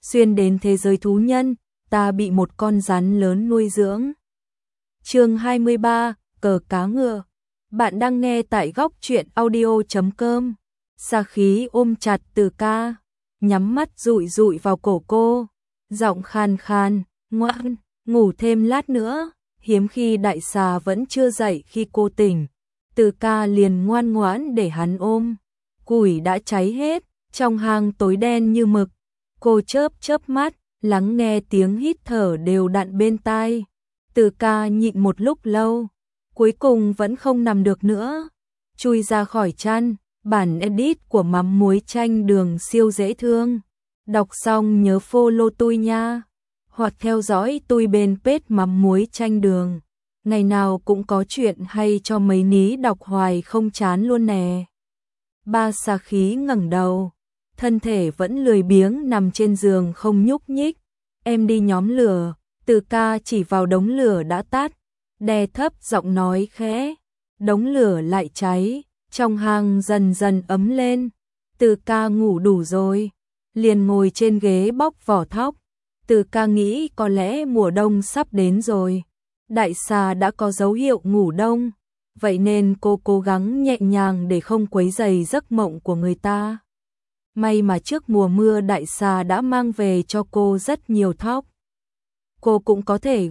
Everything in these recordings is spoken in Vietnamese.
xuyên đến thế giới thú nhân, ta bị một con rắn lớn nuôi dưỡng. Chương 23, cờ cá ngựa. Bạn đang nghe tại góc truyện audio.com. Sa Khí ôm chặt Từ Ca, nhắm mắt dụi dụi vào cổ cô, giọng khan khan, ngoan, ngủ thêm lát nữa. Hiếm khi đại xà vẫn chưa dậy khi cô tỉnh, Từ Ca liền ngoan ngoãn để hắn ôm. Củi đã cháy hết, trong hang tối đen như mực. Cô chớp chớp mắt, lắng nghe tiếng hít thở đều đặn bên tai. Từ Ca nhịn một lúc lâu, cuối cùng vẫn không nằm được nữa, chui ra khỏi chăn. Bản edit của mắm muối chanh đường siêu dễ thương. Đọc xong nhớ follow tôi nha, hoặc theo dõi tôi bên page mắm muối chanh đường. Ngày nào cũng có chuyện hay cho mấy ní đọc hoài không chán luôn nè. Ba Sa Khí ngẩng đầu, thân thể vẫn lười biếng nằm trên giường không nhúc nhích. Em đi nhóm lửa. Từ Ca chỉ vào đống lửa đã tắt, đè thấp giọng nói khẽ. Đống lửa lại cháy, trong hang dần dần ấm lên. Từ Ca ngủ đủ rồi, liền ngồi trên ghế bóc vỏ thóc. Từ Ca nghĩ có lẽ mùa đông sắp đến rồi. Đại xà đã có dấu hiệu ngủ đông, vậy nên cô cố gắng nhẹ nhàng để không quấy rầy giấc mộng của người ta. May mà trước mùa mưa đại xà đã mang về cho cô rất nhiều thóc. Cô cũng có thể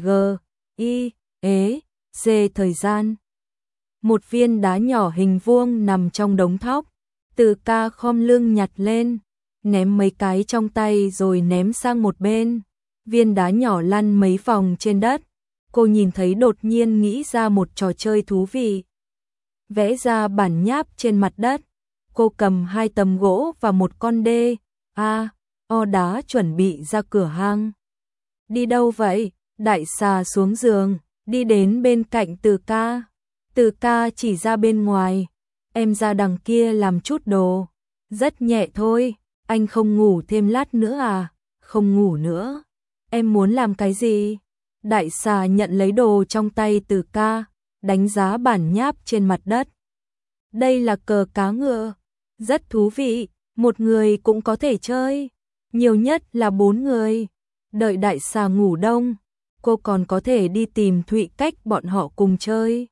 dê thời gian. Một viên đá nhỏ hình vuông nằm trong đống thóc. Từ Ca khom lưng nhặt lên, ném mấy cái trong tay rồi ném sang một bên. Viên đá nhỏ lăn mấy vòng trên đất. Cô nhìn thấy đột nhiên nghĩ ra một trò chơi thú vị. Vẽ ra bản nháp trên mặt đất. Cô cầm 2 tấm gỗ và một con đá chuẩn bị ra cửa hang. Đi đâu vậy? Đại xà xuống giường, đi đến bên cạnh Từ Ca. Từ Ca chỉ ra bên ngoài. Em ra đằng kia làm chút đồ. Rất nhẹ thôi. Anh không ngủ thêm lát nữa à? Không ngủ nữa. Em muốn làm cái gì? Đại xà nhận lấy đồ trong tay Từ Ca, đánh giá bản nháp trên mặt đất. Đây là cờ cá ngựa. Rất thú vị, một người cũng có thể chơi. Nhiều nhất là 4 người. Đợi đại xà ngủ đông, cô còn có thể đi tìm Thụy Cách bọn họ cùng chơi.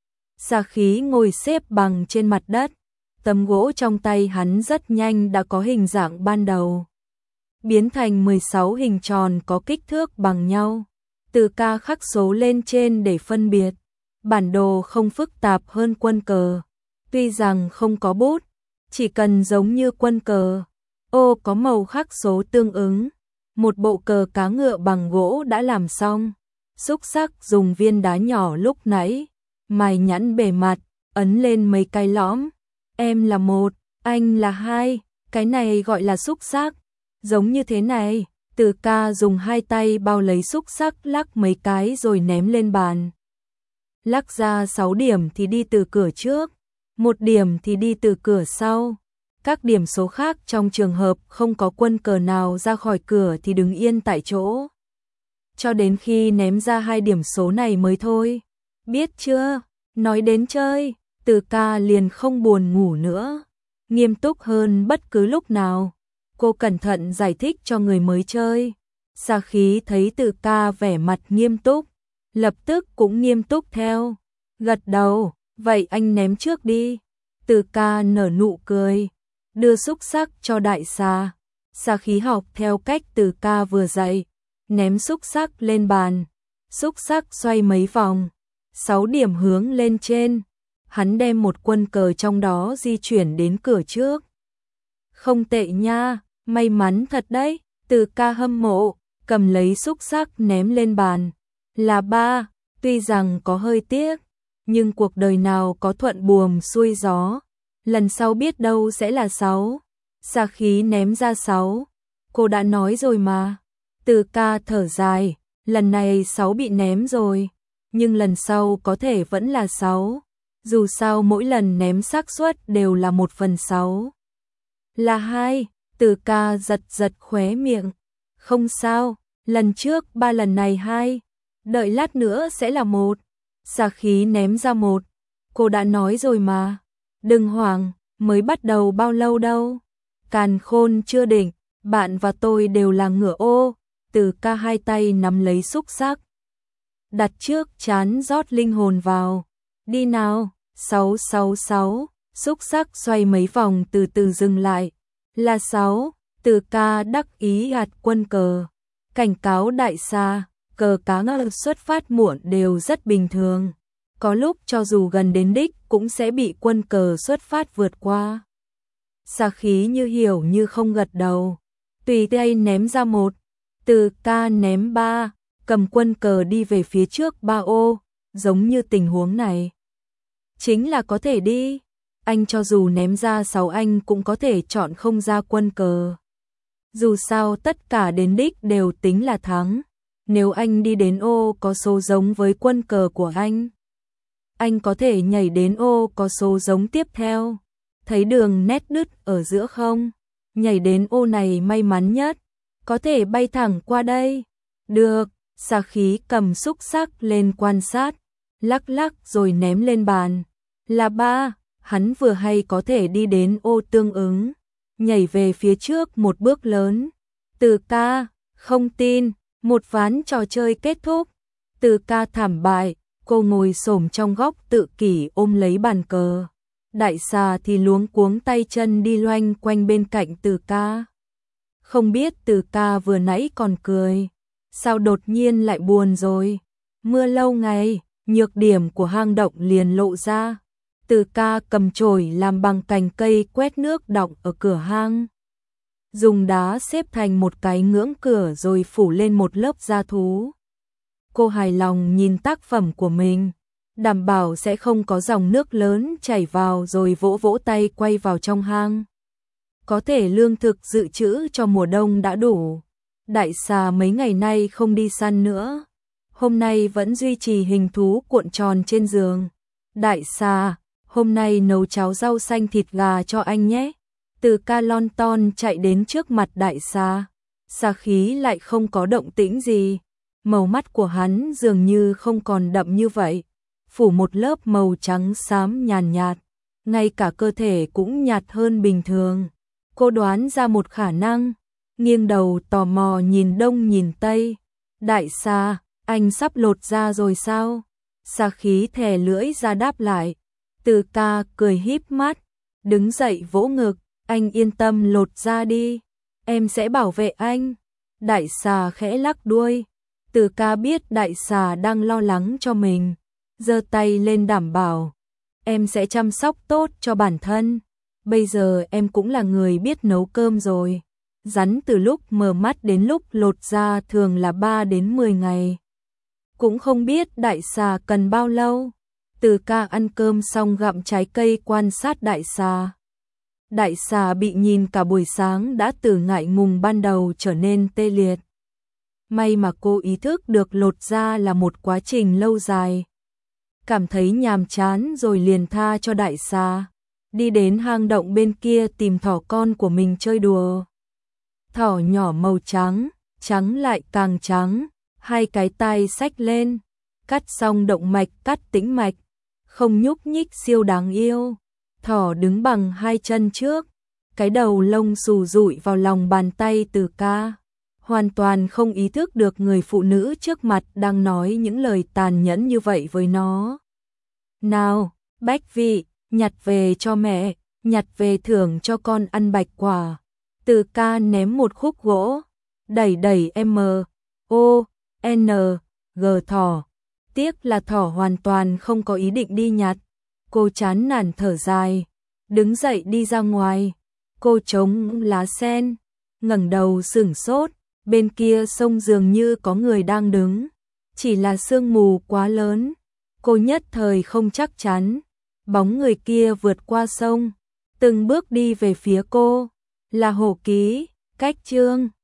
Sa Khí ngồi xếp bằng trên mặt đất. Tấm gỗ trong tay hắn rất nhanh đã có hình dạng ban đầu, biến thành 16 hình tròn có kích thước bằng nhau. Từ Ca khắc số lên trên để phân biệt. Bản đồ không phức tạp hơn quân cờ. Tuy rằng không có bút, chỉ cần giống như quân cờ, ô có màu khắc số tương ứng. Một bộ cờ cá ngựa bằng gỗ đã làm xong. Xúc xắc dùng viên đá nhỏ lúc nãy mài nhẵn bề mặt, ấn lên mấy cái lõm. Em là 1, anh là 2, cái này gọi là xúc xắc. Giống như thế này. Từ Ca dùng 2 tay bao lấy xúc xắc, lắc mấy cái rồi ném lên bàn. Lắc ra 6 điểm thì đi từ cửa trước, 1 điểm thì đi từ cửa sau. Các điểm số khác trong trường hợp không có quân cờ nào ra khỏi cửa thì đứng yên tại chỗ, cho đến khi ném ra 2 điểm số này mới thôi. Biết chưa? Nói đến chơi, Từ Ca liền không buồn ngủ nữa, nghiêm túc hơn bất cứ lúc nào. Cô cẩn thận giải thích cho người mới chơi. Sa Khí thấy Từ Ca vẻ mặt nghiêm túc, lập tức cũng nghiêm túc theo. Gật đầu, vậy anh ném trước đi. Từ Ca nở nụ cười, đưa xúc xắc cho đại xà. Sa Khí học theo cách Từ Ca vừa dạy, ném xúc xắc lên bàn. Xúc xắc xoay mấy vòng, 6 điểm hướng lên trên. Hắn đem một quân cờ trong đó di chuyển đến cửa trước. Không tệ nha, may mắn thật đấy. Từ Ca hâm mộ, cầm lấy xúc xắc ném lên bàn. Là 3, tuy rằng có hơi tiếc, nhưng cuộc đời nào có thuận buồm xuôi gió. Lần sau biết đâu sẽ là 6. Sa Khí ném ra 6. Cô đã nói rồi mà. Từ Ca thở dài, lần này 6 bị ném rồi, nhưng lần sau có thể vẫn là 6. Dù sao mỗi lần ném xác suất đều là 1/6. Là 2. Từ Ca giật giật khóe miệng. Không sao, lần trước 3, lần này 2. Đợi lát nữa sẽ là 1. Sa Khí ném ra 1. Cô đã nói rồi mà. Đừng hoảng, mới bắt đầu bao lâu đâu. Càn khôn chưa định, Bạn và tôi đều là ngựa ô. Từ ca hai tay nắm lấy xúc xắc, đặt trước trán rót linh hồn vào. Đi nào, 666, xúc xắc xoay mấy vòng từ từ dừng lại. Là 6, Từ ca đắc ý gạt quân cờ. Cảnh cáo đại xa, cờ cá ngơ xuất phát muộn đều rất bình thường. Có lúc cho dù gần đến đích cũng sẽ bị quân cờ xuất phát vượt qua. Xà khí như hiểu như không gật đầu. Tùy tay ném ra 1, Từ ca ném 3, cầm quân cờ đi về phía trước 3 ô, giống như tình huống này. Chính là có thể đi, anh cho dù ném ra 6 anh cũng có thể chọn không ra quân cờ. Dù sao tất cả đến đích đều tính là thắng, nếu anh đi đến ô có số giống với quân cờ của anh có thể nhảy đến ô có số giống tiếp theo. Thấy đường nét đứt ở giữa không? Nhảy đến ô này may mắn nhất, có thể bay thẳng qua đây. Được, xà khí cầm xúc xắc lên quan sát, lắc lắc rồi ném lên bàn. Là 3, hắn vừa hay có thể đi đến ô tương ứng, nhảy về phía trước một bước lớn. Từ ca, không tin, một ván trò chơi kết thúc. Từ ca thảm bại, cô ngồi xổm trong góc tự kỷ ôm lấy bàn cờ. Đại xà thì luống cuống tay chân đi loanh quanh bên cạnh Từ ca. Không biết Từ ca vừa nãy còn cười, sao đột nhiên lại buồn rồi. Mưa lâu ngày, nhược điểm của hang động liền lộ ra. Từ ca cầm chổi làm bằng cành cây quét nước đọng ở cửa hang. Dùng đá xếp thành một cái ngưỡng cửa rồi phủ lên một lớp da thú. Cô hài lòng nhìn tác phẩm của mình, đảm bảo sẽ không có dòng nước lớn chảy vào rồi vỗ vỗ tay quay vào trong hang. Có thể lương thực dự trữ cho mùa đông đã đủ. Đại xà mấy ngày nay không đi săn nữa, hôm nay vẫn duy trì hình thú cuộn tròn trên giường. Đại xà, hôm nay nấu cháo rau xanh thịt gà cho anh nhé. Từ ca lon ton chạy đến trước mặt đại xà. Xà khí lại không có động tĩnh gì. Màu mắt của hắn dường như không còn đậm như vậy, phủ một lớp màu trắng xám nhàn nhạt, ngay cả cơ thể cũng nhạt hơn bình thường. Cô đoán ra một khả năng, nghiêng đầu tò mò nhìn đông nhìn tây. Đại xà, anh sắp lột da rồi sao? Xà khí thè lưỡi ra đáp lại. Từ ca cười híp mắt, đứng dậy vỗ ngực, anh yên tâm lột da đi, em sẽ bảo vệ anh. Đại xà khẽ lắc đuôi. Từ ca biết đại xà đang lo lắng cho mình, giơ tay lên đảm bảo, em sẽ chăm sóc tốt cho bản thân. Bây giờ em cũng là người biết nấu cơm rồi. Rắn từ lúc mở mắt đến lúc lột da thường là 3 đến 10 ngày. Cũng không biết đại xà cần bao lâu. Từ ca ăn cơm xong gặm trái cây quan sát đại xà. Đại xà bị nhìn cả buổi sáng đã từ ngại ngùng ban đầu trở nên tê liệt. May mà cô ý thức được lột da là một quá trình lâu dài. Cảm thấy nhàm chán rồi liền tha cho đại xà. Đi đến hang động bên kia tìm thỏ con của mình chơi đùa. Thỏ nhỏ màu trắng, trắng lại càng trắng, hai cái tai xách lên, cắt xong động mạch cắt tĩnh mạch, không nhúc nhích siêu đáng yêu. Thỏ đứng bằng hai chân trước, cái đầu lông xù rụi vào lòng bàn tay Từ ca. Hoàn toàn không ý thức được người phụ nữ trước mặt đang nói những lời tàn nhẫn như vậy với nó. Nào, Bách Vị, nhặt về cho mẹ, nhặt về thưởng cho con ăn bạch quả. Từ ca ném một khúc gỗ, đẩy đẩy M.O.N.G thỏ. Tiếc là thỏ hoàn toàn không có ý định đi nhặt. Cô chán nản thở dài, đứng dậy đi ra ngoài. Cô chống lá sen, ngẩng đầu sửng sốt. Bên kia sông dường như có người đang đứng, chỉ là sương mù quá lớn, cô nhất thời không chắc chắn. Bóng người kia vượt qua sông, từng bước đi về phía cô, là Hổ Ký, Cách Chương.